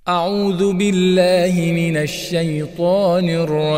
أعوذ بالله من الشيطان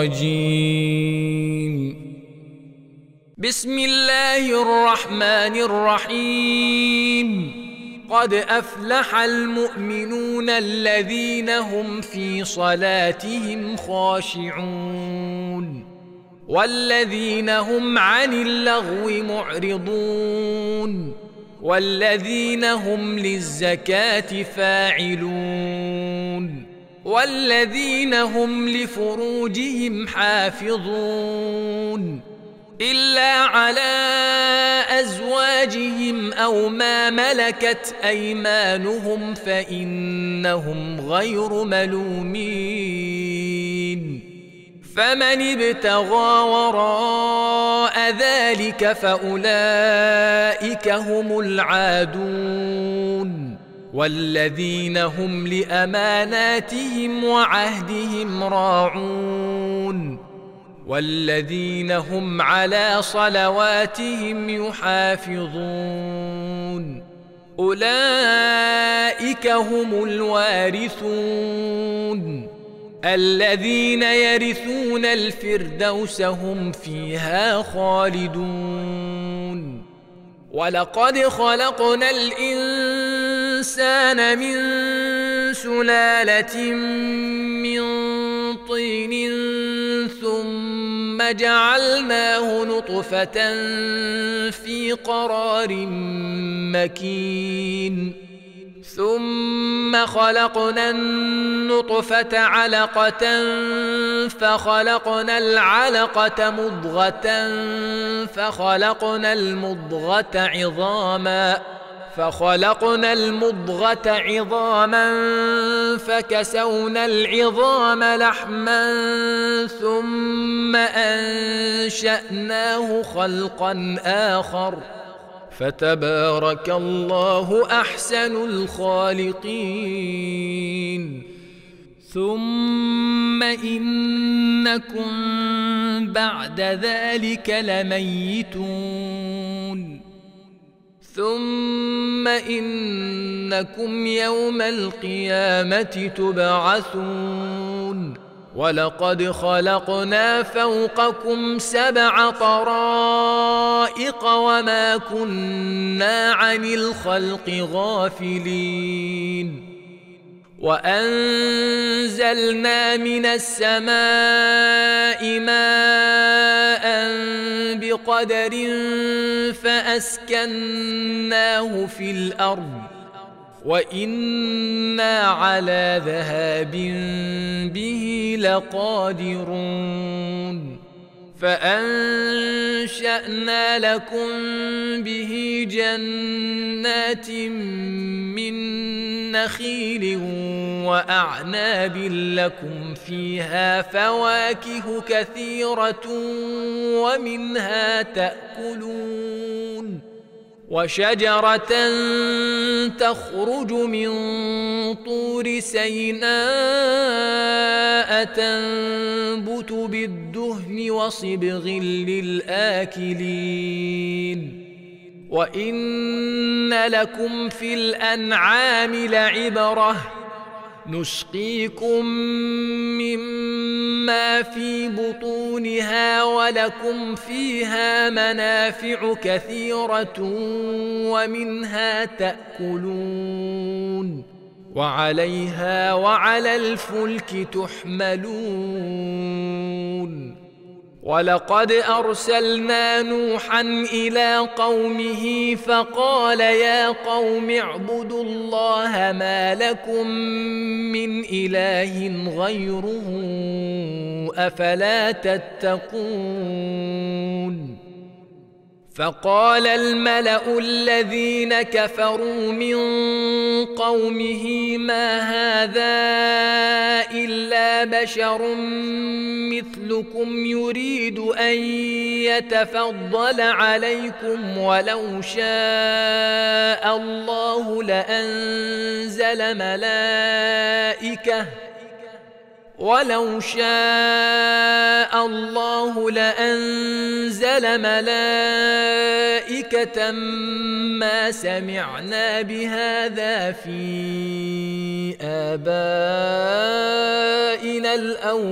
الرجيم. بسم الله الرحمن الرحيم. قد أفلح المؤمنون الذين هم في صلاتهم خاشعون والذين هم عن اللغو معرضون والذين هم للزكاة فاعلون والذين هم لفروجهم حافظون إلا على أزواجهم أو ما ملكت أيمانهم فإنهم غير ملومين. فمن ابتغى وراء ذلك فأولئك هم العادون والذين هم لأماناتهم وعهدهم راعون والذين هم على صلواتهم يحافظون. أولئك هم الوارثون الذين يرثون الفردوس هم فيها خالدون. ولقد خلقنا الإنسان من سلالة من طين ثم جعلناه نطفة في قرار مكين ثم خلقنا النطفة علقة فخلقنا العلقة مضغة فخلقنا المضغة عظاما فكسونا العظام لحما ثم أنشأناه خلقا آخر فتبارك الله أحسن الخالقين. ثم إنكم بعد ذلك لميتون ثم إنكم يوم القيامة تبعثون. ولقد خلقنا فوقكم 7 طرائق وما كنا عن الخلق غافلين. وأنزلنا من السماء ماء بقدر فأسكناه في الأرض وإنا على ذهاب به لقادرون. فأنشأنا لكم به جنات من نخيل وأعناب لكم فيها فواكه كثيرة ومنها تأكلون. وشجرة تخرج من طور سيناء تنبت بالدهن وصبغ للآكلين. وإن لكم في الأنعام لعبرة نسقيكم مما في بطونها ولكم فيها منافع كثيرة ومنها تأكلون وعليها وعلى الفلك تحملون. ولقد أرسلنا نوحا إلى قومه فقال يا قوم اعبدوا الله ما لكم من إله غيره أفلا تتقون. فقال الملأ الذين كفروا من قومه ما هذا إلا بشر مثلكم يريد أن يتفضل عليكم ولو شاء الله ولو شاء الله لأنزل ملائكة ما سمعنا بهذا في آبائنا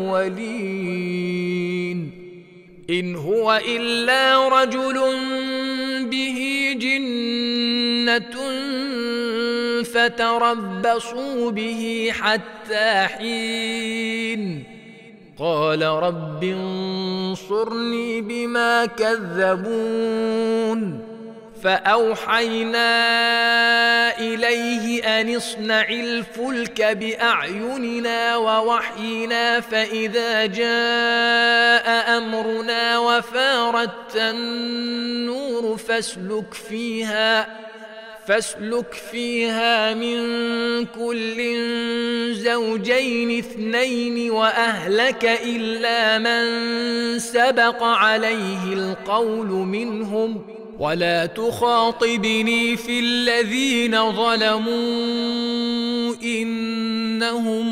الأولين إن هو إلا رجل به جنة فتربصوا به حتى حين قال رب انصرني بما كذبون فأوحينا إليه أن اصنع الفلك بأعيننا ووحينا فإذا جاء أمرنا وفارت النور فاسلك فيها من كل زوجين اثنين وأهلك إلا من سبق عليه القول منهم ولا تخاطبني في الذين ظلموا إنهم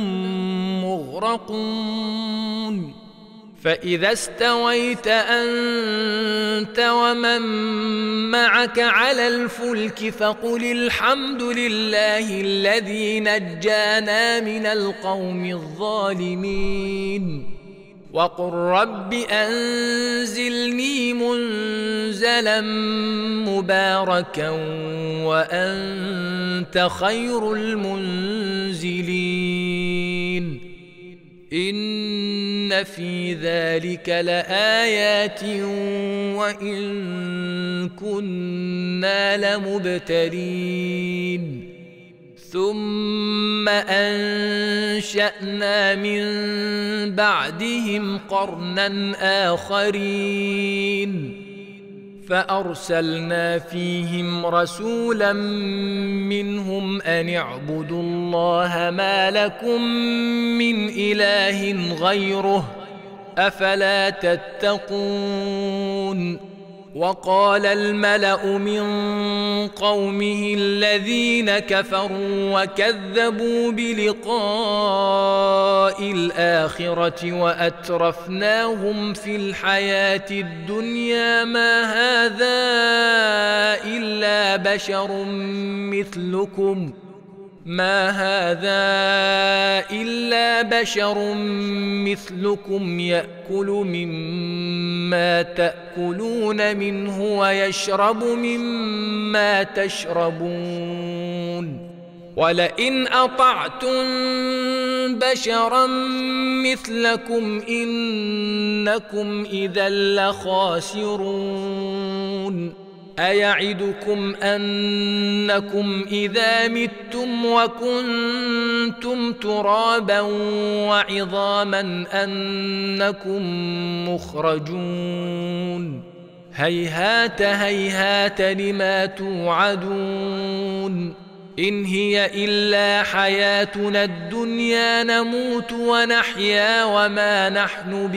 مغرقون فإذا استويت أنت ومن معك على الفلك فقل الحمد لله الذي نجانا من القوم الظالمين وقل رب أنزلني منزلا مباركا وأنت خير المنزلين إن في ذلك لآيات وإن كنا لمبتلين ثم أنشأنا من بعدهم قرنا آخرين فأرسلنا فيهم رسولا منهم أن اعبدوا الله ما لكم من إله غيره أفلا تتقون وقال الملأ من قومه الذين كفروا وكذبوا بلقاء الآخرة وأترفناهم في الحياة الدنيا ما هذا إلا بشر مثلكم يأكل مما تأكلون منه ويشرب مما تشربون ولئن أطعتم بشرا مثلكم إنكم إذا لخاسرون أيعدكم أنكم إذا متم وكنتم ترابا وعظاما أنكم مخرجون هيهات هيهات لما توعدون إن هي إلا حياتنا الدنيا نموت ونحيا وما نحن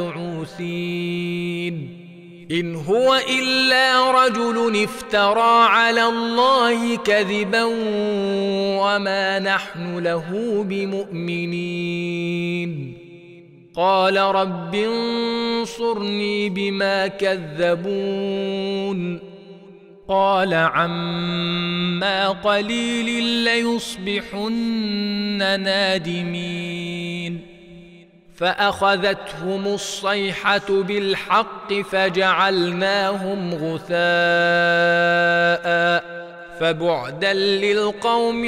بمبعوثين إن هو إلا رجل افترى على الله كذبا وما نحن له بمؤمنين قال رب انصرني بما كذبون قال عما قليل ليصبحن نادمين فأخذتهم الصيحة بالحق فجعلناهم غثاء فبعدا للقوم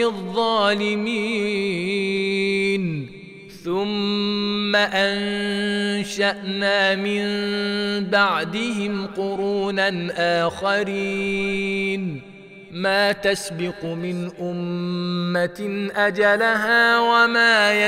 الظالمين ثم أنشأنا من بعدهم قرونا آخرين ما تسبق من أمة أجلها وما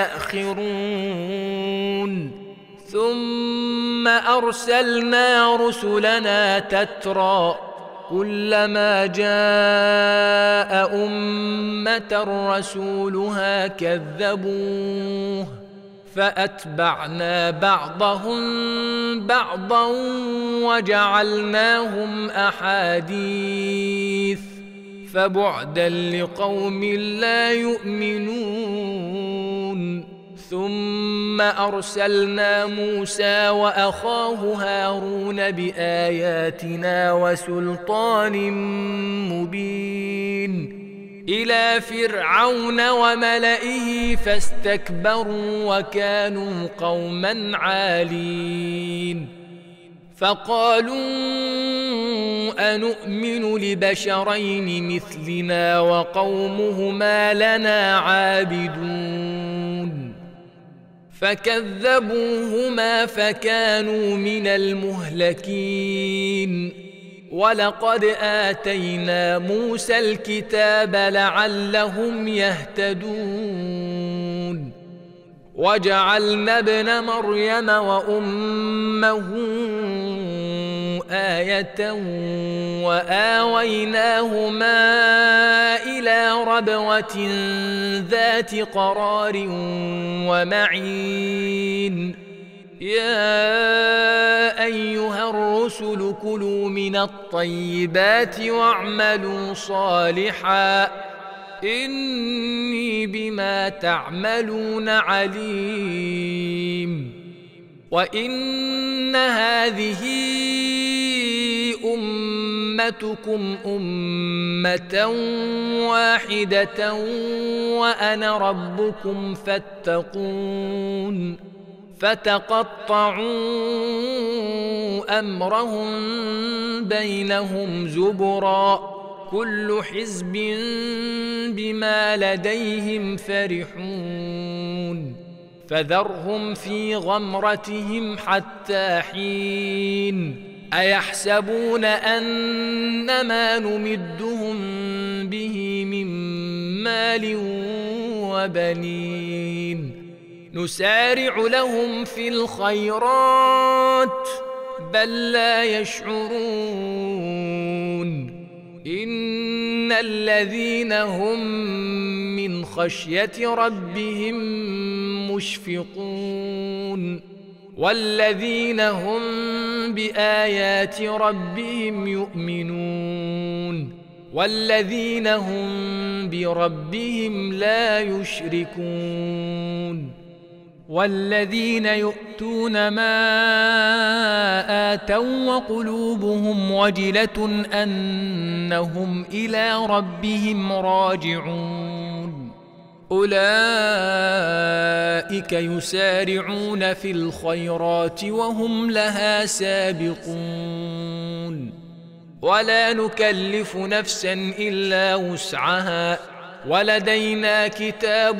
يستأخرون ثم أرسلنا رسلنا تترى كلما جاء أمة رسولها كذبوه فأتبعنا بعضهم بعضا وجعلناهم أحاديث فبعدا لقوم لا يؤمنون ثم أرسلنا موسى وأخاه هارون بآياتنا وسلطان مبين إلى فرعون وملئه فاستكبروا وكانوا قوما عالين فقالوا أنؤمن لبشرين مثلنا وقومهما لنا عابدون فكذبوهما فكانوا من المهلكين ولقد آتينا موسى الكتاب لعلهم يهتدون وجعلنا ابن مريم وأمه آية وآويناهما إلى ربوة ذات قرار ومعين يا أيها الرسل كلوا من الطيبات واعملوا صالحا إني بما تعملون عليم وإن هذه أمتكم أمة واحدة وأنا ربكم فاتقون فتقطعوا أمرهم بينهم زبرا كل حزب بما لديهم فرحون فذرهم في غمرتهم حتى حين أيحسبون أن ما نمدهم به من مال وبنين نسارع لهم في الخيرات بل لا يشعرون إن الذين هم من خشية ربهم مشفقون والذين هم بآيات ربهم يؤمنون والذين هم بربهم لا يشركون والذين يؤتون ما آتوا وقلوبهم وجلة أنهم إلى ربهم راجعون أولئك يسارعون في الخيرات وهم لها سابقون ولا نكلف نفسا إلا وسعها ولدينا كتاب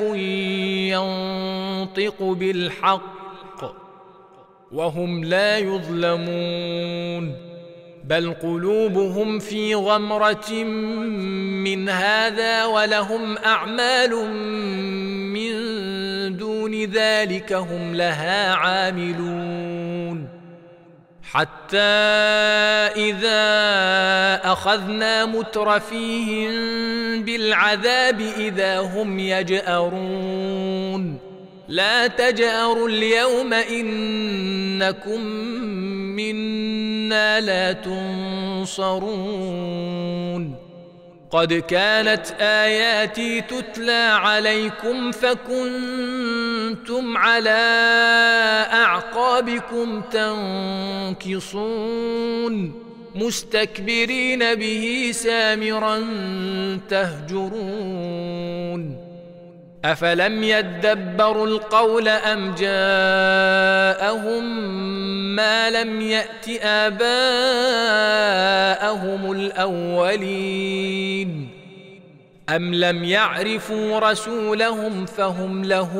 ينطق بالحق وهم لا يظلمون بل قلوبهم في غمرة من هذا ولهم أعمال من دون ذلك هم لها عاملون حتى إذا أخذنا مترفيهم بالعذاب إذا هم يجأرون لا تجأروا اليوم إنكم منا لا تنصرون قد كانت آياتي تتلى عليكم فكنتم على أعقابكم تنكصون مستكبرين به سامرا تهجرون أفلم يدبروا القول أم جاءهم ما لم يأت آباءهم الأولين أم لم يعرفوا رسولهم فهم له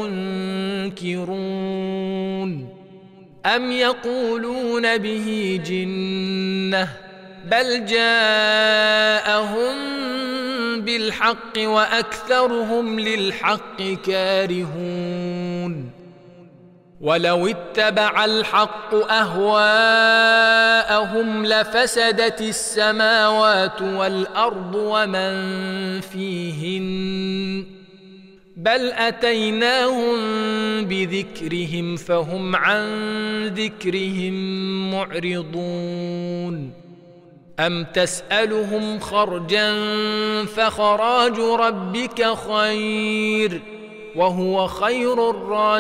منكرون أم يقولون به جنة بل جاءهم بالحق وأكثرهم للحق كارهون ولو اتبع الحق أهواءهم لفسدت السماوات والأرض ومن فيهن بل أتيناهم بذكرهم فهم عن ذكرهم معرضون أم تسألهم خرجا فخراج ربك خير وهو خير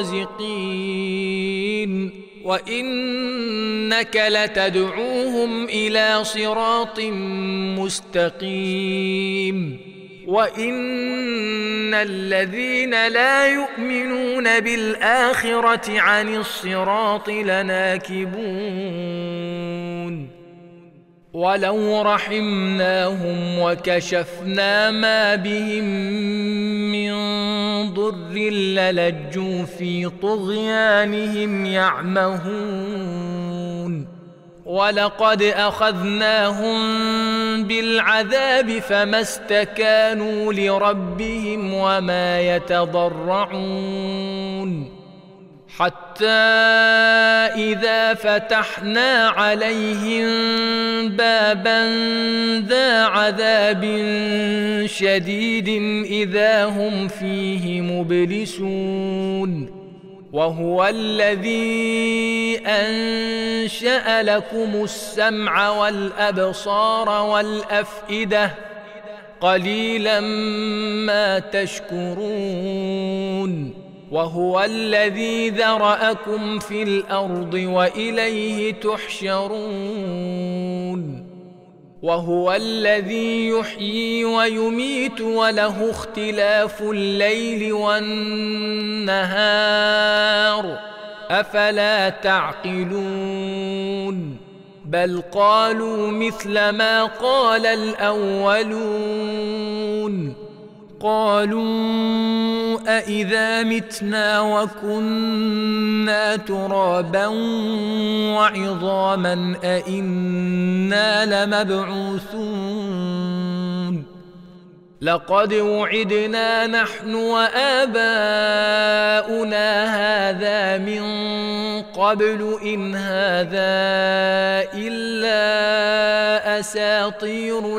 الرازقين وإنك لتدعوهم إلى صراط مستقيم وإن الذين لا يؤمنون بالآخرة عن الصراط لناكبون ولو رحمناهم وكشفنا ما بهم من ضر للجوا في طغيانهم يعمهون ولقد أخذناهم بالعذاب فما استكانوا لربهم وما يتضرعون حتى إذا فتحنا عليهم بابا ذا عذاب شديد إذا هم فيه مبلسون وهو الذي أنشأ لكم السمع والأبصار والأفئدة قليلا ما تشكرون وهو الذي ذرأكم في الأرض وإليه تحشرون وهو الذي يحيي ويميت وله اختلاف الليل والنهار أفلا تعقلون بل قالوا مثل ما قال الأولون قالوا أإذا متنا وكنا ترابا وعظاما أإنا لمبعوثون لقد وعدنا نحن وآباؤنا هذا من قبل إن هذا إلا أساطير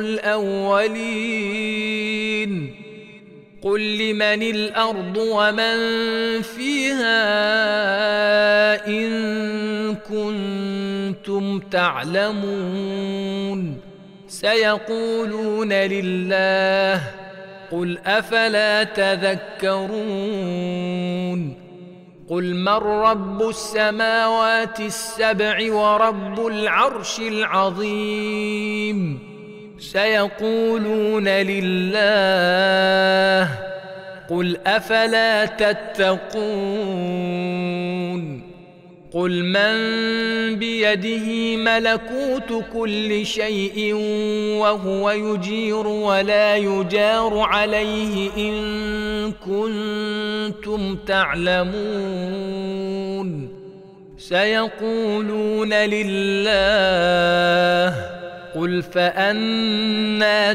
الأولين قل لمن الأرض ومن فيها إن كنتم تعلمون سيقولون لله قل أفلا تذكرون قل من رب السماوات السبع ورب العرش العظيم سيقولون لله قل أفلا تتقون قل من بيده ملكوت كل شيء وهو يجير ولا يجار عليه إن كنتم تعلمون سيقولون لله قل فأنى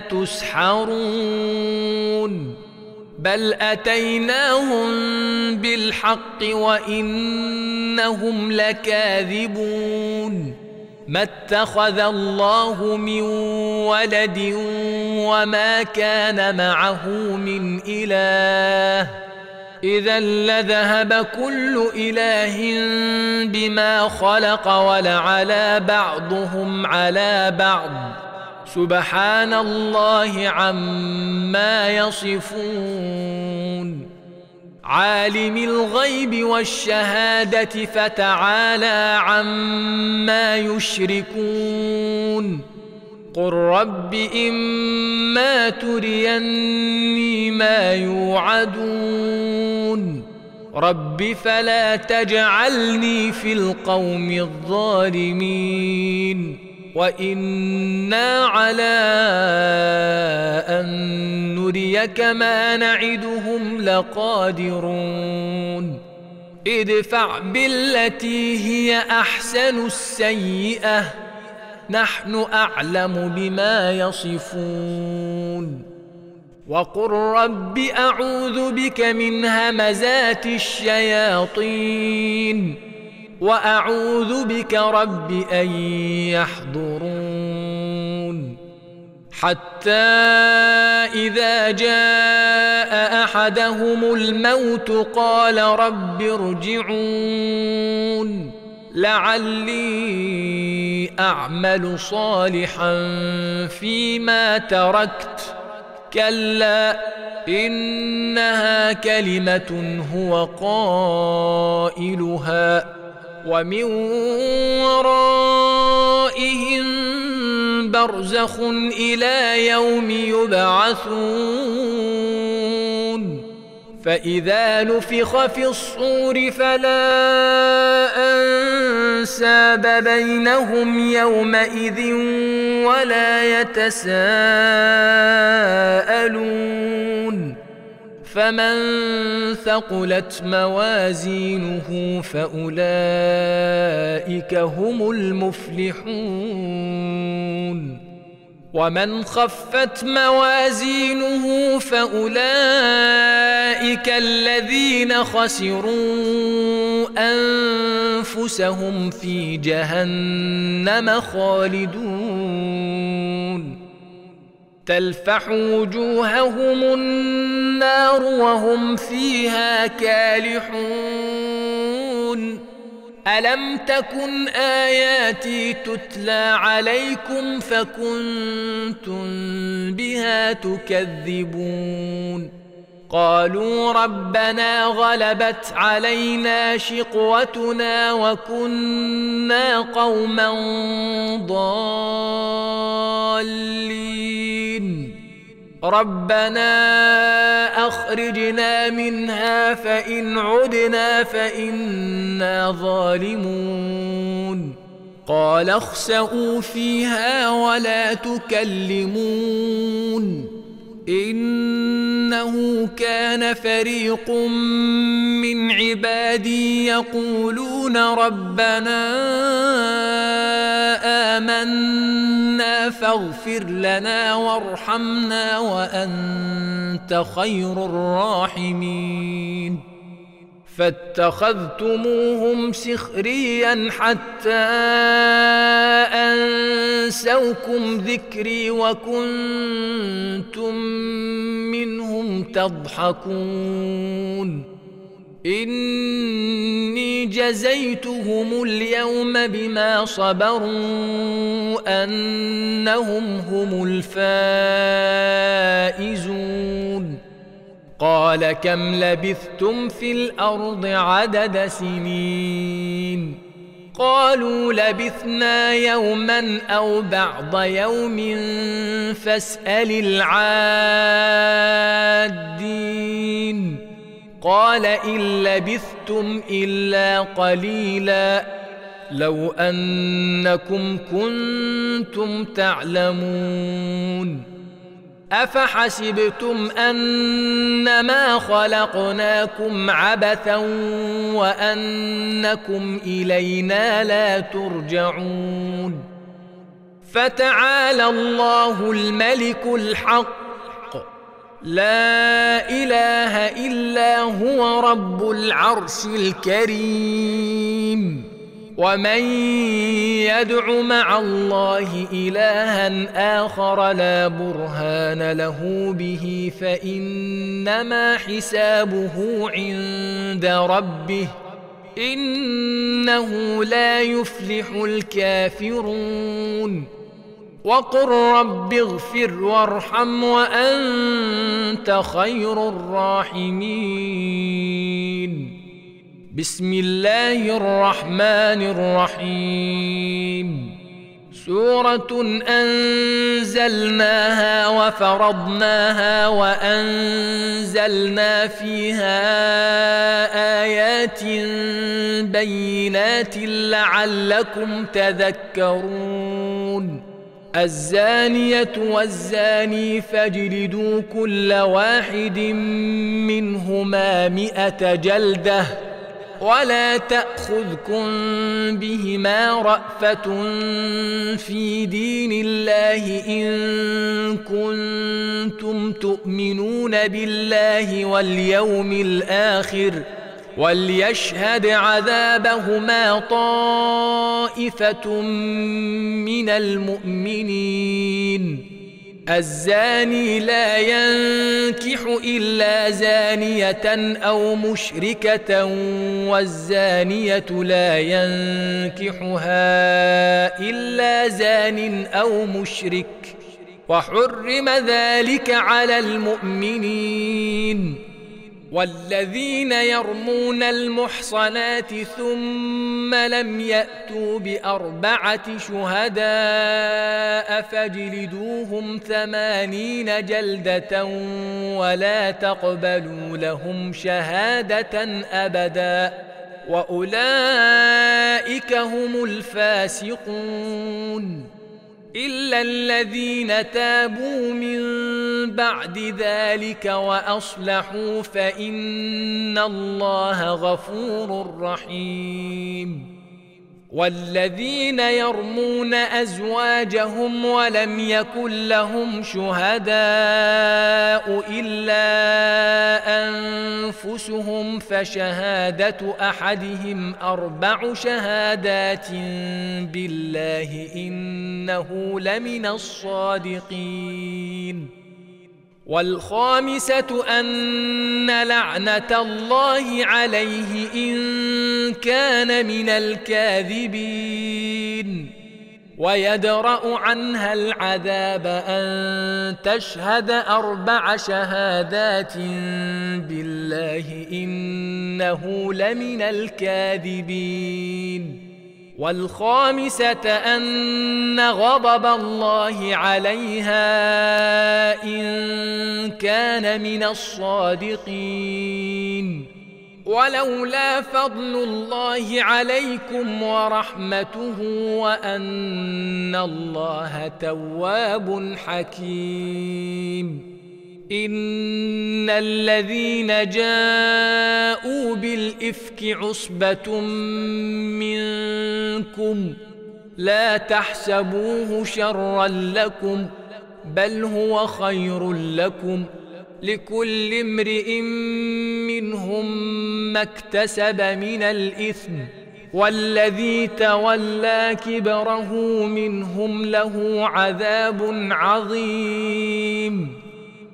تسحرون بل أتيناهم بالحق وإنهم لكاذبون ما اتخذ الله من ولد وما كان معه من إله إذا لذهب كل إله بما خلق ولعلى بعضهم على بعض سبحان الله عما يصفون عالم الغيب والشهادة فتعالى عما يشركون قل رب إما تريني ما يوعدون رب فلا تجعلني في القوم الظالمين وإنا على أن نريك ما نعدهم لقادرون ادفع بالتي هي أحسن السيئة نحن أعلم بما يصفون وقل رب أعوذ بك من همزات الشياطين وأعوذ بك رب أن يحضرون حتى إذا جاء أحدهم الموت قال رب ارجعون لعلي أعمل صالحا فيما تركت كلا إنها كلمة هو قائلها ومن ورائهم برزخ إلى يوم يبعثون فإذا نفخ في الصور فلا أنساب بينهم يومئذ ولا يتساءلون فمن ثقلت موازينه فأولئك هم المفلحون ومن خفت موازينه فأولئك الذين خسروا أنفسهم في جهنم خالدون تلفح وجوههم النار وهم فيها كالحون ألم تكن آياتي تتلى عليكم فكنتم بها تكذبون قالوا ربنا غلبت علينا شقوتنا وكنا قوما ضالين ربنا أخرجنا منها فإن عدنا فإنا ظالمون قال اخسئوا فيها ولا تكلمون إنه كان فريق من عبادي يقولون ربنا آمنا فاغفر لنا وارحمنا وأنت خير الراحمين فاتخذتموهم سخريا حتى أنسوكم ذكري وكنتم منهم تضحكون إني جزيتهم اليوم بما صبروا أنهم هم الفائزون قال كم لبثتم في الأرض عدد سنين قالوا لبثنا يوما أو بعض يوم فاسأل العادين قال إن لبثتم إلا قليلا لو أنكم كنتم تعلمون أفحسبتم أنما خلقناكم عبثا وأنكم إلينا لا ترجعون فتعالى الله الملك الحق لا إله إلا هو رب العرش الكريم ومن يدع مع الله إلها آخر لا برهان له به فإنما حسابه عند ربه إنه لا يفلح الكافرون وقل رب اغفر وارحم وأنت خير الراحمين بسم الله الرحمن الرحيم سورة أنزلناها وفرضناها وأنزلنا فيها آيات بينات لعلكم تذكرون الزانية والزاني فاجلدوا كل واحد منهما 100 جلدة ولا تأخذكم بهما رأفة في دين الله إن كنتم تؤمنون بالله واليوم الآخر وليشهد عذابهما طائفة من المؤمنين الزاني لا ينكح إلا زانية أو مشركة والزانية لا ينكحها إلا زان أو مشرك وحرم ذلك على المؤمنين. والذين يرمون المحصنات ثم لم يأتوا بأربعة شهداء فاجلدوهم 80 جلدة ولا تقبلوا لهم شهادة أبدا وأولئك هم الفاسقون. إلا الذين تابوا من بعد ذلك وأصلحوا فإن الله غفور رحيم. والذين يرمون أزواجهم ولم يكن لهم شهداء إلا أنفسهم فشهادة أحدهم 4 شهادات بالله إنه لمن الصادقين. والخامسة أن لعنة الله عليه إن كان من الكاذبين. ويدرأ عنها العذاب أن تشهد 4 شهادات بالله إنه لمن الكاذبين. والخامسة أن غضب الله عليها إن كان من الصادقين. ولولا فضل الله عليكم ورحمته وأن الله تواب حكيم. إن الذين جاءوا بالإفك عصبة منكم لا تحسبوه شرا لكم بل هو خير لكم لكل امرئ منهم ما اكتسب من الإثم والذي تولى كبره منهم له عذاب عظيم.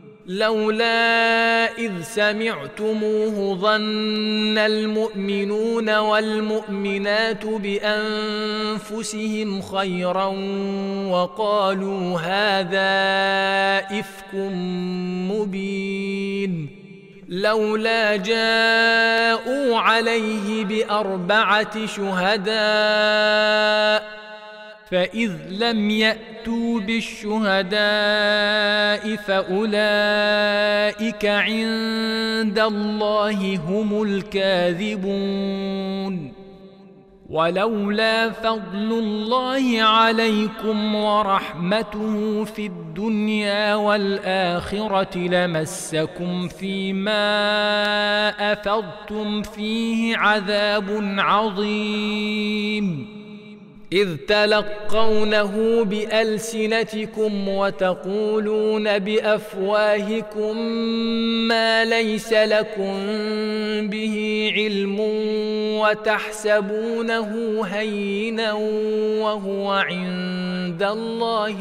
لولا إذ سمعتموه ظن المؤمنون والمؤمنات بأنفسهم خيرا وقالوا هذا إفك مبين. لولا جاءوا عليه ب4 شهداء فإذ لم يأتوا بالشهداء فأولئك عند الله هم الكاذبون. ولولا فضل الله عليكم ورحمته في الدنيا والآخرة لمسكم فيما أفضتم فيه عذاب عظيم. إذ تلقونه بألسنتكم وتقولون بأفواهكم ما ليس لكم به علم وتحسبونه هينا وهو عند الله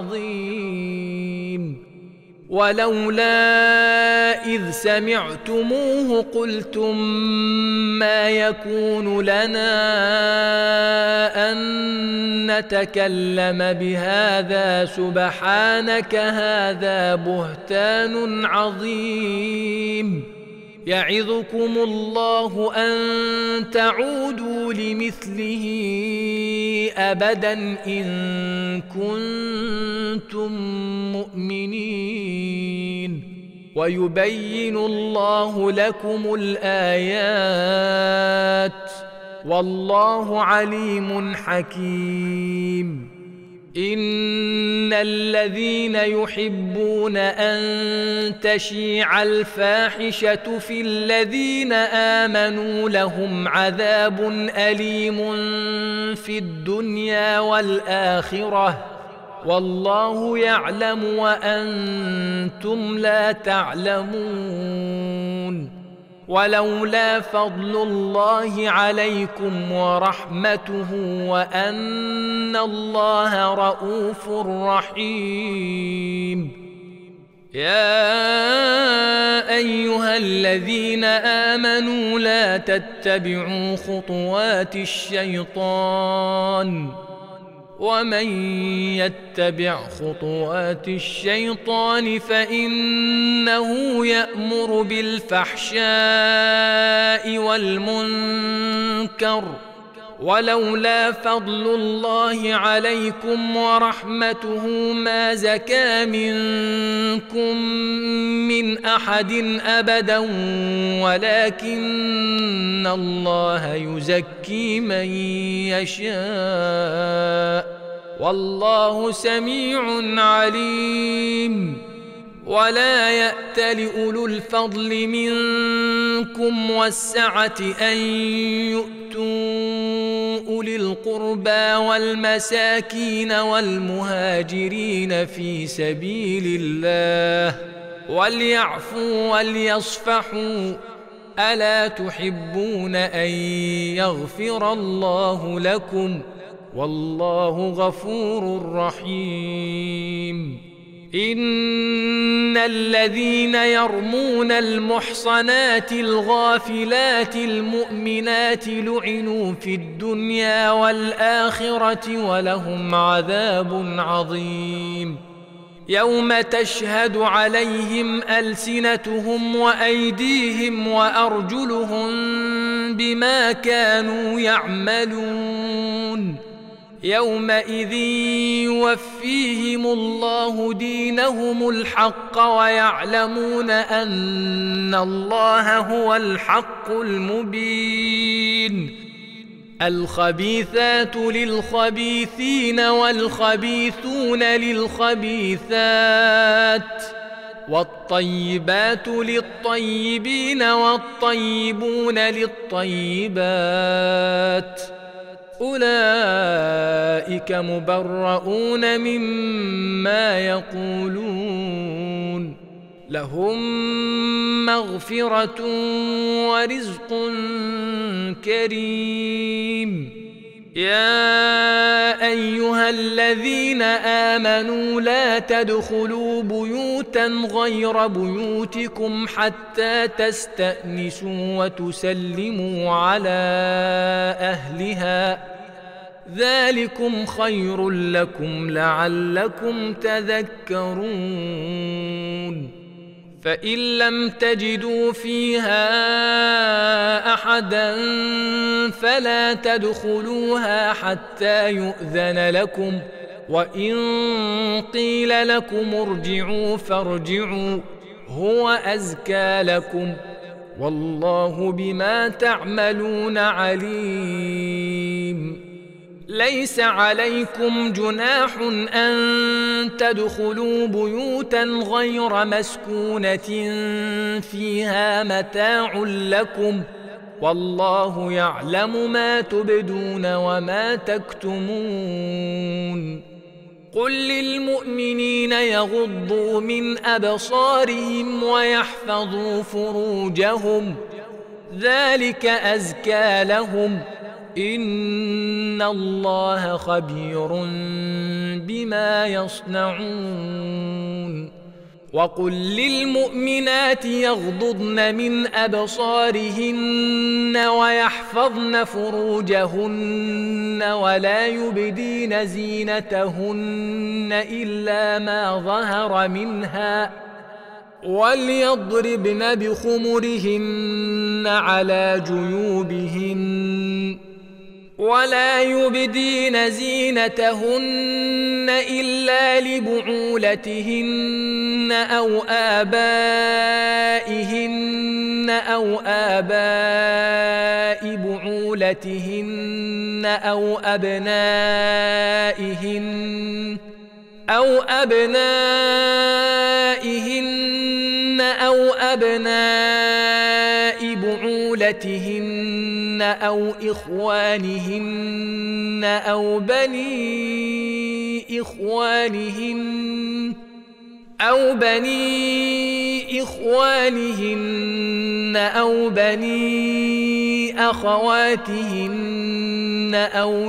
عظيم. ولولا إذ سمعتموه قلتم ما يكون لنا أن نتكلم بهذا سبحانك هذا بهتان عظيم. يعظكم الله أن تعودوا لمثله أبدا إن كنتم مؤمنين. ويبين الله لكم الآيات والله عليم حكيم. إن الذين يحبون أن تشيع الفاحشة في الذين آمنوا لهم عذاب أليم في الدنيا والآخرة والله يعلم وأنتم لا تعلمون. ولولا فضل الله عليكم ورحمته وأن الله رءوف رحيم. يا أيها الذين آمنوا لا تتبعوا خطوات الشيطان ومن يتبع خطوات الشيطان فإنه يأمر بالفحشاء والمنكر، ولولا فضل الله عليكم ورحمته ما زكى منكم من أحد أبدا، ولكن الله يزكي من يشاء، والله سميع عليم. ولا يأت لأولو الفضل منكم والسعة أن يؤتوا أولي القربى والمساكين والمهاجرين في سبيل الله وليعفوا وليصفحوا، ألا تحبون أن يغفر الله لكم؟ والله غفور رحيم. إن الذين يرمون المحصنات الغافلات المؤمنات لعنوا في الدنيا والآخرة ولهم عذاب عظيم. يوم تشهد عليهم ألسنتهم وأيديهم وأرجلهم بما كانوا يعملون، يومئذ يوفيهم الله دينهم الحق ويعلمون أن الله هو الحق المبين. الخبيثات للخبيثين والخبيثون للخبيثات، والطيبات للطيبين والطيبون للطيبات، أولئك مبرؤون مما يقولون، لهم مغفرة ورزق كريم. يا أيها الذين آمنوا لا تدخلوا بيوتا غير بيوتكم حتى تستأنسوا وتسلموا على أهلها، ذلكم خير لكم لعلكم تذكرون. فإن لم تجدوا فيها أحدا فلا تدخلوها حتى يؤذن لكم، وإن قيل لكم ارجعوا فارجعوا هو أزكى لكم، والله بما تعملون عليم. ليس عليكم جناح أن تدخلوا بيوتا غير مسكونة فيها متاع لكم، والله يعلم ما تبدون وما تكتمون. قل للمؤمنين يغضوا من أبصارهم ويحفظوا فروجهم، ذلك أزكى لهم، إن الله خبير بما يصنعون. وقل للمؤمنات يغضضن من أبصارهن ويحفظن فروجهن ولا يبدين زينتهن إلا ما ظهر منها، وليضربن بخمرهن على جيوبهن، ولا يبدين زينتهن إلا لبعولتهن أو آبائهن أو آباء بعولتهن أو أبنائهن أو أبناء بعولتهن أو إخوانهن أو بني إخوانهن أو بني أخواتهن أو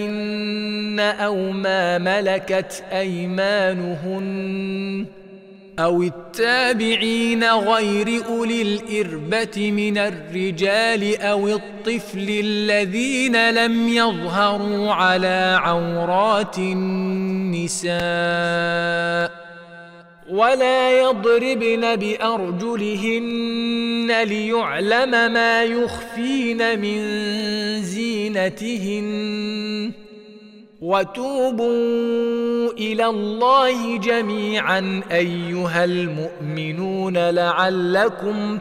نسائهن أو ما ملكت أيمانهن أو التابعين غير أولي الإربة من الرجال أو الطفل الذين لم يظهروا على عورات النساء ولا يضربن بأرجلهن ليعلم ما يخفين من زينتهن وتوبوا إلى الله جميعا أيها المؤمنون لعلكم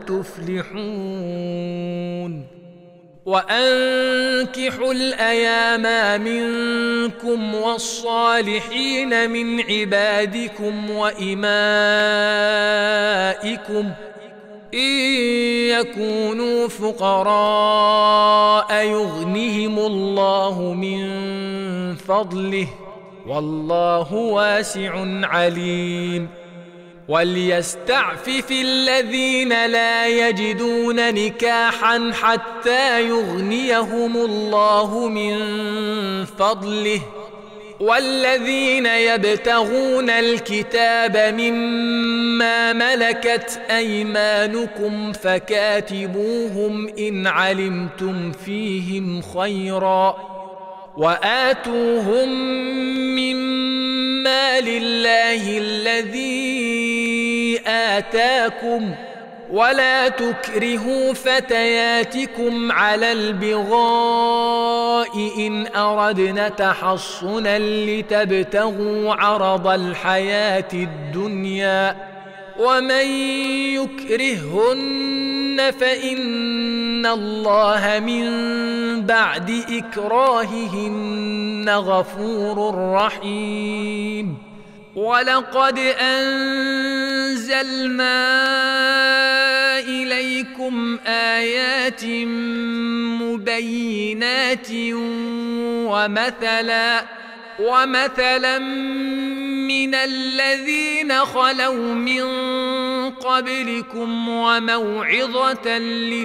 تفلحون وأنكحوا الأيام منكم والصالحين من عبادكم وإمائكم إن يكونوا فقراء يغنهم الله من فضله والله واسع عليم وليستعفف الذين لا يجدون نكاحا حتى يغنيهم الله من فضله والذين يبتغون الكتاب مما ملكت أيمانكم فكاتبوهم إن علمتم فيهم خيرا وآتوهم مما لله الذي آتاكم ولا تكرهوا فتياتكم على البغاء إن أردنا تحصنا لتبتغوا عرض الحياة الدنيا ومن يكرههن فإن الله من بعد إكراههن غفور رحيم ولقد أنزلنا إليكم آيات مبينات ومثلا من الذين خلوا من قبلكم وموعظة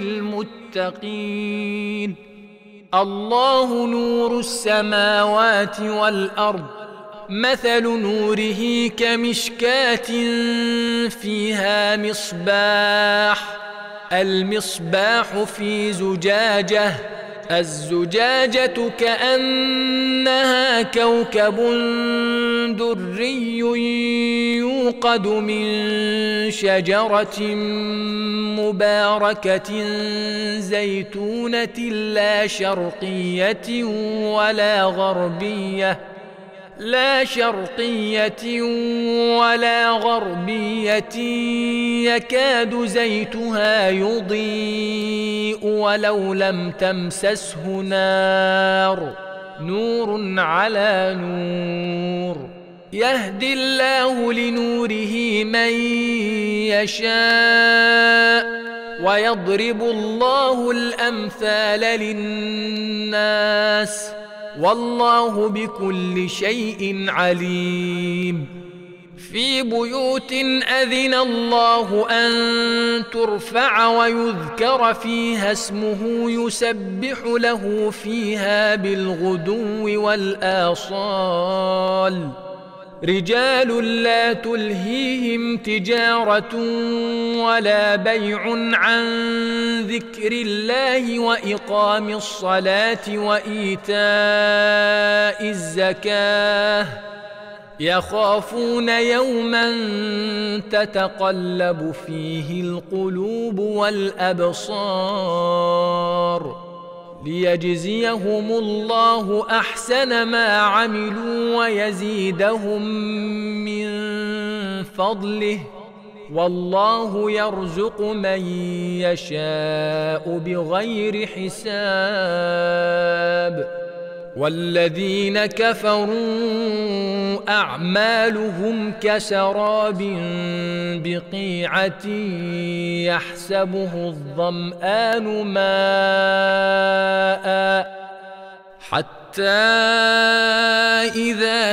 للمتقين الله نور السماوات والأرض مثل نوره كمشكاة فيها مصباح المصباح في زجاجة الزجاجة كأنها كوكب دري يوقد من شجرة مباركة زيتونة لا شرقية ولا غربية يكاد زيتها يضيء ولو لم تمسسه نور على نور يهدي الله لنوره من يشاء ويضرب الله الأمثال للناس والله بكل شيء عليم في بيوت أذن الله أن ترفع ويذكر فيها اسمه يسبح له فيها بالغدو والآصال رجال لا تلهيهم تجارة ولا بيع عن ذكر الله وإقام الصلاة وإيتاء الزكاة يخافون يوما تتقلب فيه القلوب والأبصار ليجزيهم الله أحسن ما عملوا ويزيدهم من فضله والله يرزق من يشاء بغير حساب والذين كفروا أعمالهم كسراب بقيعة يحسبه الظمآن ماء حتى إذا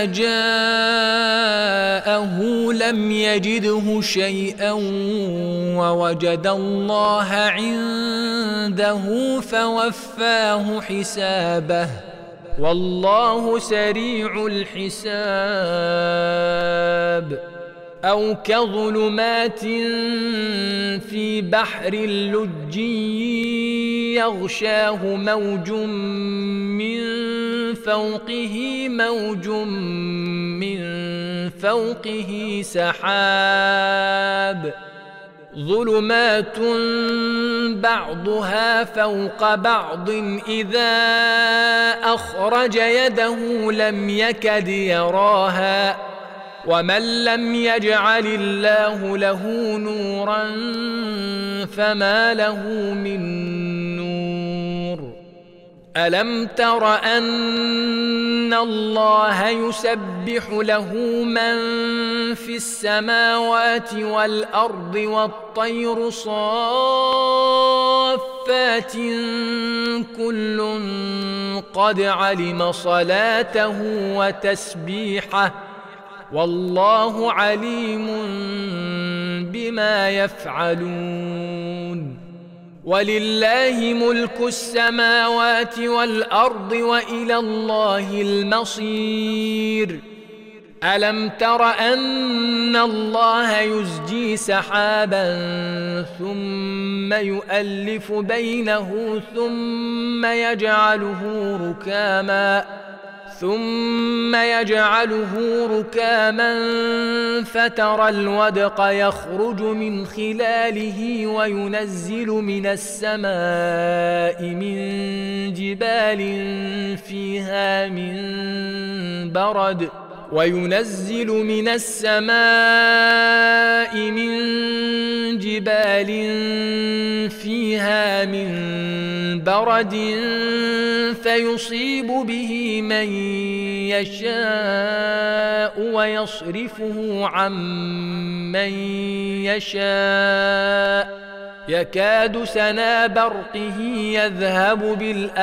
جاءه لم يجده شيئا ووجد الله عنده فوفاه حسابه والله سريع الحساب أو كظلمات في بحر لجي يغشاه موج من فوقه موج من فوقه سحاب ظلمات بعضها فوق بعض إذا أخرج يده لم يكد يراها ومن لم يجعل الله له نورا فما له من نور ألم تر أن الله يسبح له من في السماوات والأرض والطير صافات كل قد علم صلاته وتسبيحه والله عليم بما يفعلون ولله ملك السماوات والأرض وإلى الله المصير ألم تر أن الله يزجي سحابا ثم يؤلف بينه ثم يجعله ركاما فترى الودق يخرج من خلاله وينزل من السماء من جبال فيها من برد فيصيب به من يشاء ويصرفه عن من يشاء يكاد سنا برقه يذهب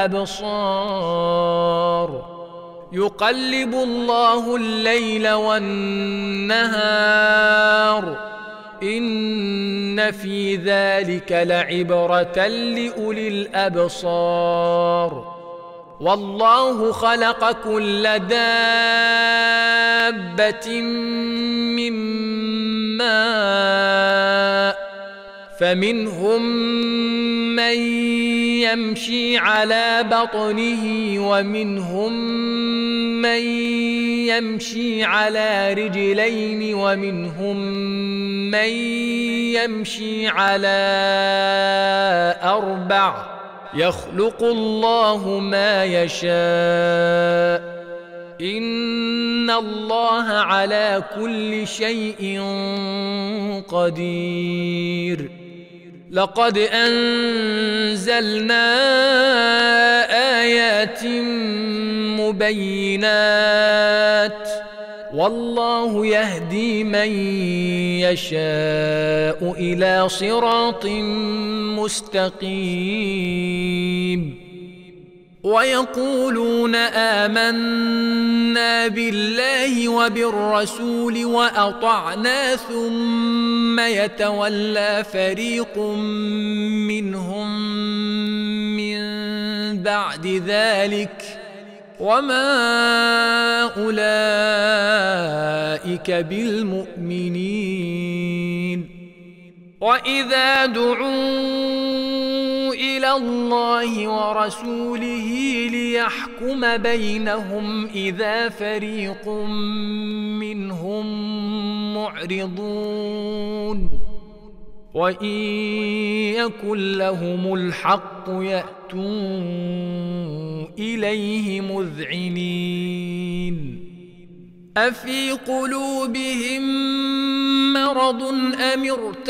بالأبصار يقلب الله الليل والنهار إن في ذلك لعبرة لأولي الأبصار والله خلق كل دابة من ماء فمنهم من يمشي على بطنه ومنهم من يمشي على رجلين ومنهم من يمشي على أربع يخلق الله ما يشاء إن الله على كل شيء قدير لقد أنزلنا آيات مبينات والله يهدي من يشاء إلى صراط مستقيم ويقولون آمنا بالله وبالرسول وأطعنا ثم يتولى فريق منهم من بعد ذلك وما أولئك بالمؤمنين وإذا دعوا إلى الله ورسوله ليحكم بينهم إذا فريق منهم معرضون وإن يكن لهم الحق يأتوا إليه مذعنين أفي قلوبهم مرض أم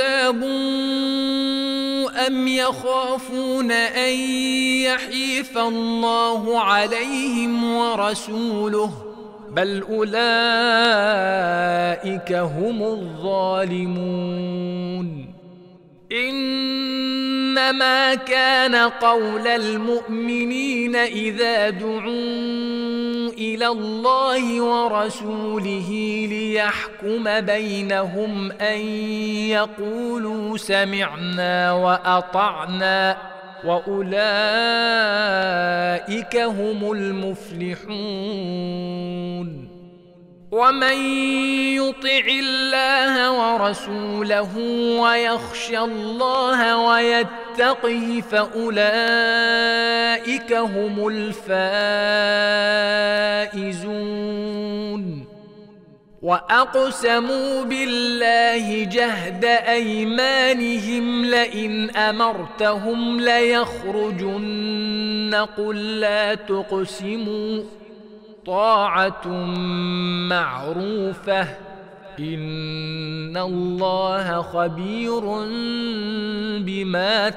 ارتابوا أم يخافون أن يحيف الله عليهم ورسوله بل أولئك هم الظالمون إنما كان قول المؤمنين إذا دعوا إلى الله ورسوله ليحكم بينهم أن يقولوا سمعنا وأطعنا وأولئك هم المفلحون ومن يطع الله ورسوله ويخشى الله ويتقه فأولئك هم الفائزون. وأقسموا بالله جهد أيمانهم لئن أمرتهم ليخرجن قل لا تقسموا طاعة معروفة إن الله خبير بما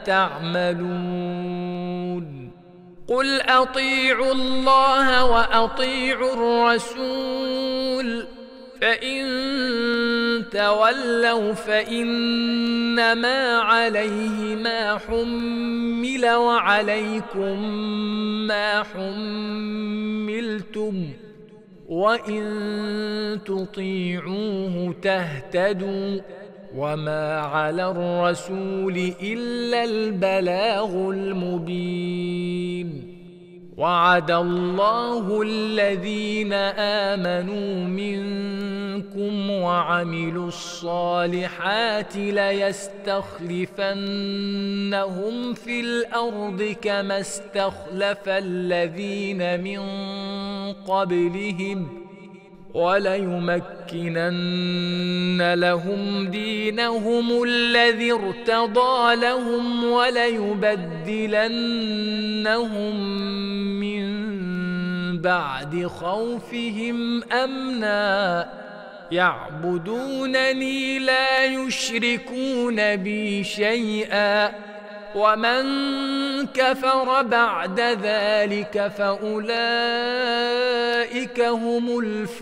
تعملون. قل أطيعوا الله وأطيعوا الرسول فإن تولوا فإنما عليه ما حمل وعليكم ما حملتم وإن تطيعوه تهتدوا وما على الرسول إلا البلاغ المبين. وعد الله الذين آمنوا منكم وعملوا الصالحات ليستخلفنهم في الأرض كما استخلف الذين من قبلهم وليمكنن لهم دينهم الذي ارتضى لهم وليبدلنهم من بعد خوفهم أمنا يعبدونني لا يشركون بي شيئا ومن كفر بعد ذلك فأولئك هم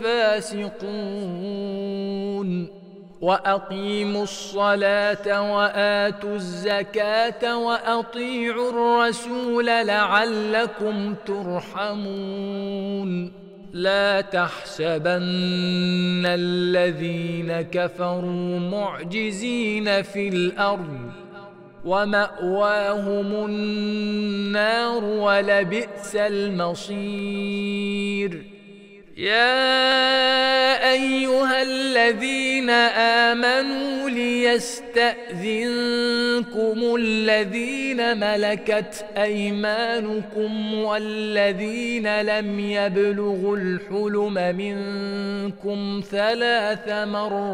الفاسقون. وأقيموا الصلاة وآتوا الزكاة وأطيعوا الرسول لعلكم ترحمون. لا تحسبن الذين كفروا معجزين في الأرض ومأواهم النار ولبئس المصير. يا أيها الذين آمنوا ليستأذنكم الذين ملكت أيمانكم والذين لم يبلغوا الحلم منكم 3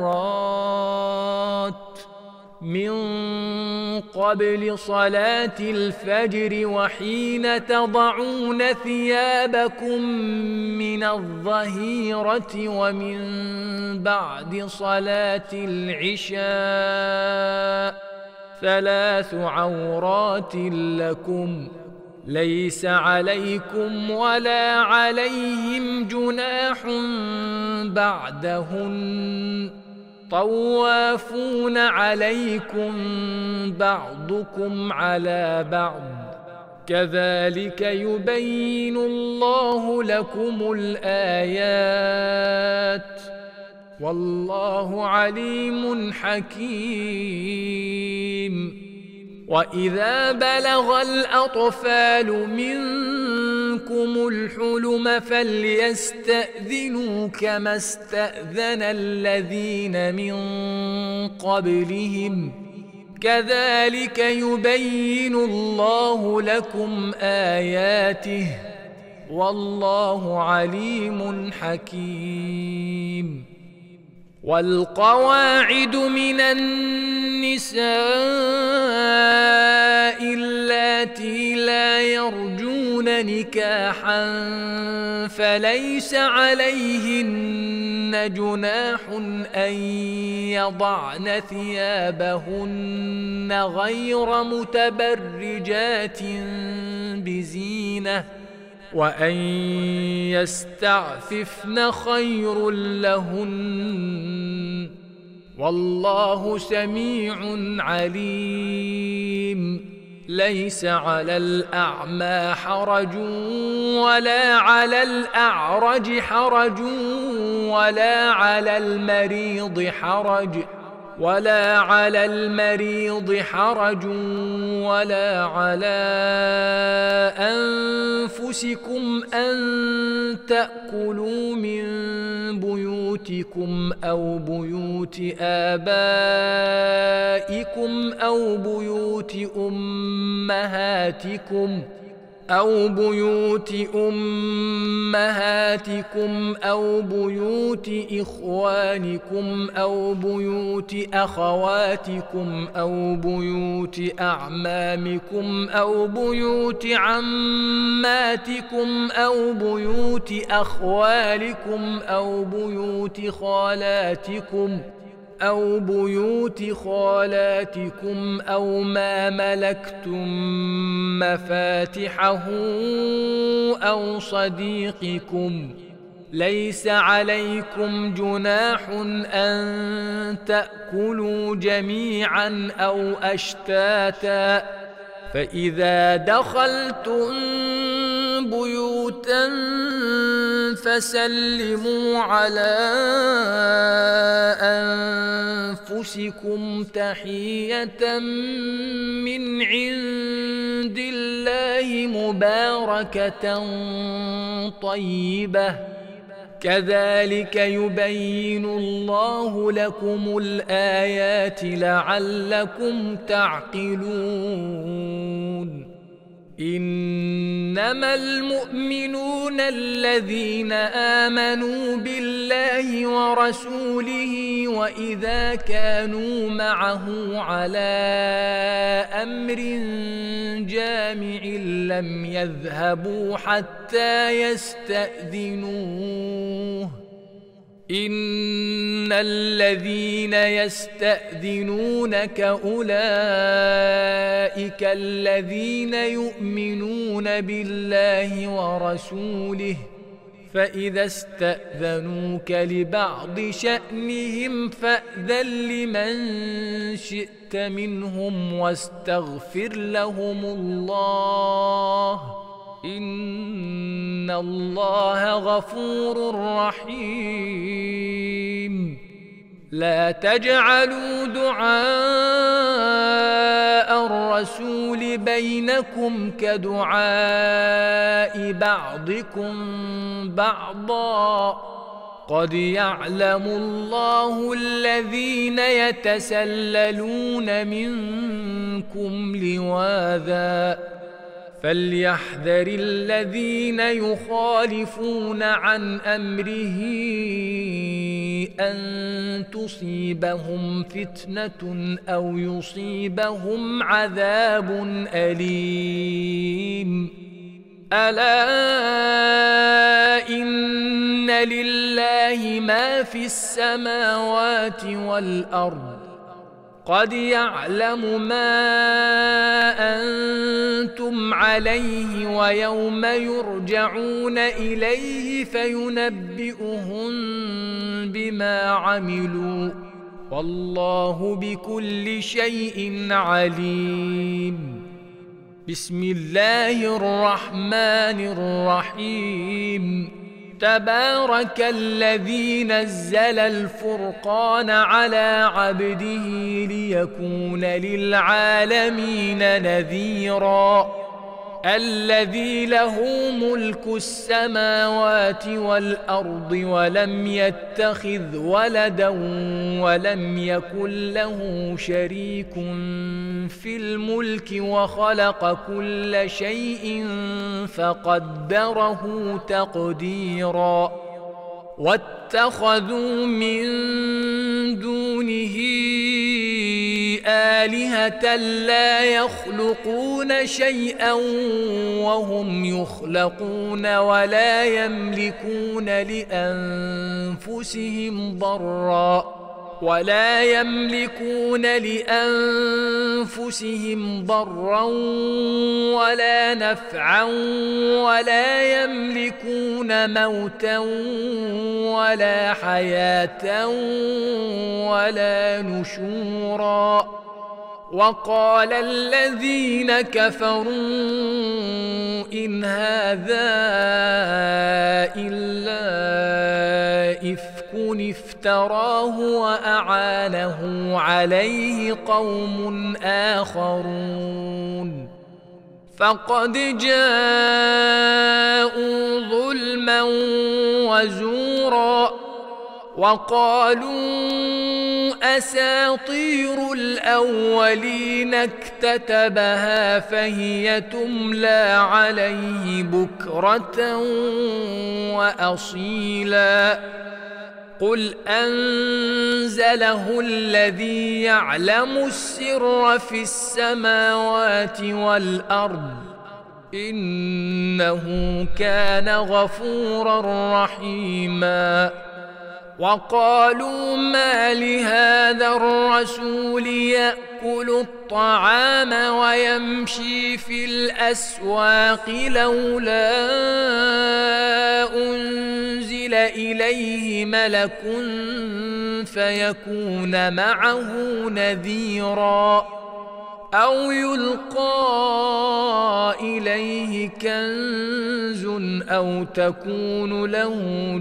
مرات من قبل صلاة الفجر وحين تضعون ثيابكم من الظهيرة ومن بعد صلاة العشاء 3 عورات لكم ليس عليكم ولا عليهم جناح بعدهن طوافون عليكم بعضكم على بعض كذلك يبين الله لكم الآيات والله عليم حكيم. وإذا بلغ الأطفال منكم الحلم فليستأذنوا كما استأذن الذين من قبلهم كذلك يبين الله لكم آياته والله عليم حكيم. والقواعد من النساء اللاتي لا يرجون نكاحا فليس عليهن جناح أن يضعن ثيابهن غير متبرجات بزينة وأن يستعففن خير لهن والله سميع عليم. ليس على الأعمى حرج ولا على الأعرج حرج ولا على المريض حرج ولا على المريض حرج ولا على أنفسكم أن تأكلوا من بيوتكم أو بيوت آبائكم أو بيوت أمهاتكم أو بيوت إخوانكم أو بيوت أخواتكم أو بيوت أعمامكم أو بيوت عماتكم أو بيوت أخوالكم أو بيوت خالاتكم أو ما ملكتم مفاتحه أو صديقكم. ليس عليكم جناح أن تأكلوا جميعا أو أشتاتا، فإذا دخلتم بيوتا فسلموا على أنفسكم تحية من عند الله مباركة طيبة، كذلك يبين الله لكم الآيات لعلكم تعقلون. إنما المؤمنون الذين آمنوا بالله ورسوله وإذا كانوا معه على أمر جامع لم يذهبوا حتى يستأذنوه. إن الذين يستأذنونك أولئك الذين يؤمنون بالله ورسوله، فإذا استأذنوك لبعض شأنهم فأذن لمن شئت منهم واستغفر لهم الله، إن الله غفور رحيم. لا تجعلوا دعاء الرسول بينكم كدعاء بعضكم بعضا، قد يعلم الله الذين يتسللون منكم لواذا، فليحذر الذين يخالفون عن أمره أن تصيبهم فتنة أو يصيبهم عذاب أليم. ألا إن لله ما في السماوات والأرض، قد يعلم ما أنتم عليه ويوم يرجعون إليه فينبئهم بما عملوا، والله بكل شيء عليم. بسم الله الرحمن الرحيم. تبارك الذي نزل الفرقان على عبده ليكون للعالمين نذيرا، الذي له ملك السماوات والأرض ولم يتخذ ولدا ولم يكن له شريك في الملك وخلق كل شيء فقدره تقديرا. واتخذوا من دونه آلهة لا يخلقون شيئا وهم يخلقون ولا يملكون لأنفسهم ضرا ولا نفعا ولا يملكون موتا ولا حياة ولا نشورا. وقال الذين كفروا إن هذا إلا إفك افتراه وأعانه عليه قوم آخرون فقد جاءوا ظلما وزورا وقالوا أساطير الأولين اكتتبها فهي تملى عليه بكرة وأصيلا قل أنزله الذي يعلم السر في السماوات والأرض إنه كان غفورا رحيما وقالوا ما لهذا الرسول يأكل الطعام ويمشي في الأسواق لولا أنزل إليه ملك فيكون معه نذيرا أو يلقى إليه كنز أو تكون له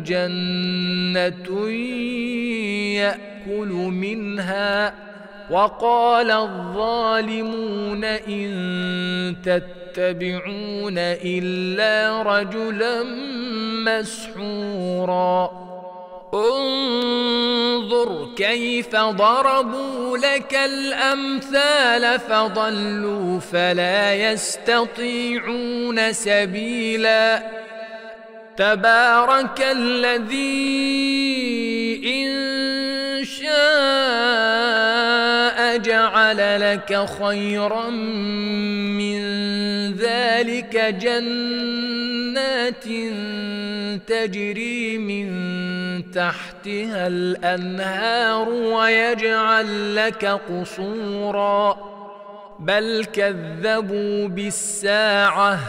جنة يأكل منها وقال الظالمون إن تتبعون إلا رجلا مسحورا انظر كيف ضربوا لك الأمثال فضلوا فلا يستطيعون سبيلا تبارك الذي إن شاء جعل لك خيرا من ذلك جنات تجري من تحتها الأنهار ويجعل لك قصورا بل كذبوا بالساعة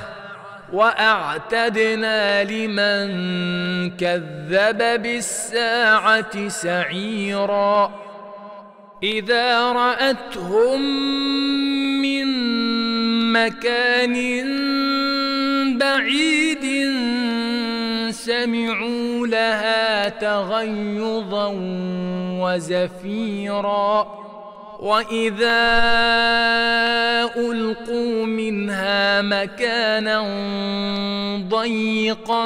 وأعتدنا لمن كذب بالساعة سعيرا إذا رأتهم من مكان بعيد سمعوا لها تغيظا وزفيرا وإذا ألقوا منها مكانا ضيقا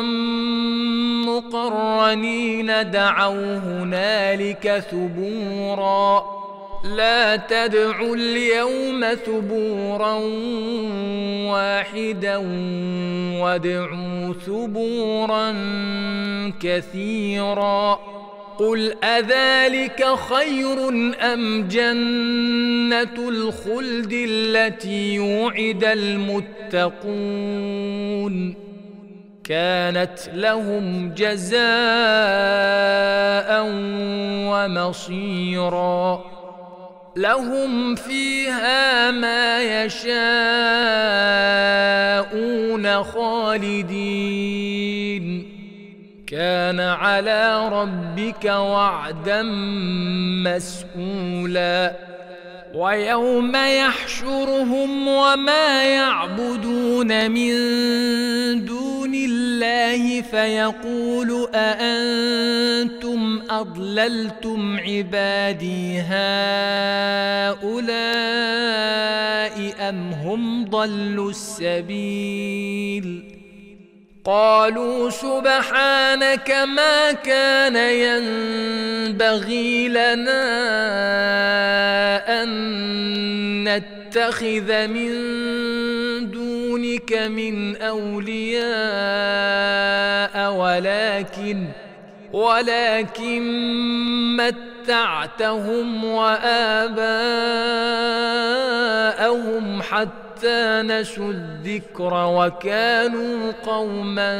مقرنين دعوا هنالك ثبورا لا تدعوا اليوم ثبورا واحدا وادعوا ثبورا كثيرا قل أذلك خير أم جنة الخلد التي وعد المتقون كانت لهم جزاء ومصيرا لهم فيها ما يشاءون خالدين كان على ربك وعدا مسئولا ويوم يحشرهم وما يعبدون من دون الله فيقول أأنتم أضللتم عبادي هؤلاء أم هم ضلوا السبيل قالوا سبحانك ما كان ينبغي لنا أن نتخذ من دونك من أولياء ولكن متعتهم وآباءهم حتى نسوا الذكر وكانوا قوما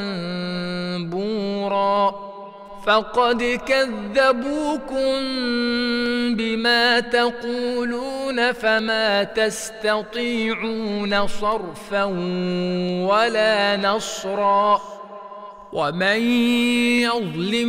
بورا فقد كذبوكم بما تقولون فما تستطيعون صرفا ولا نصرا ومن يظلم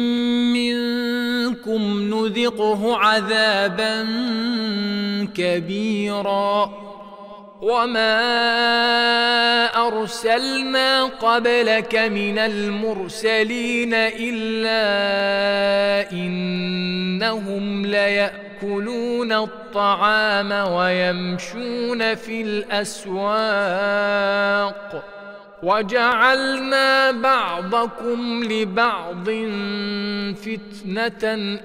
منكم نذقه عذابا كبيرا وما أرسلنا قبلك من المرسلين إلا إنهم ليأكلون الطعام ويمشون في الأسواق وجعلنا بعضكم لبعض فتنة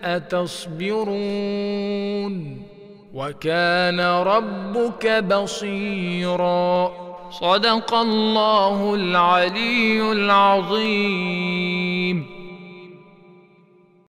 أتصبرون وكان ربك بصيرا. صدق الله العلي العظيم.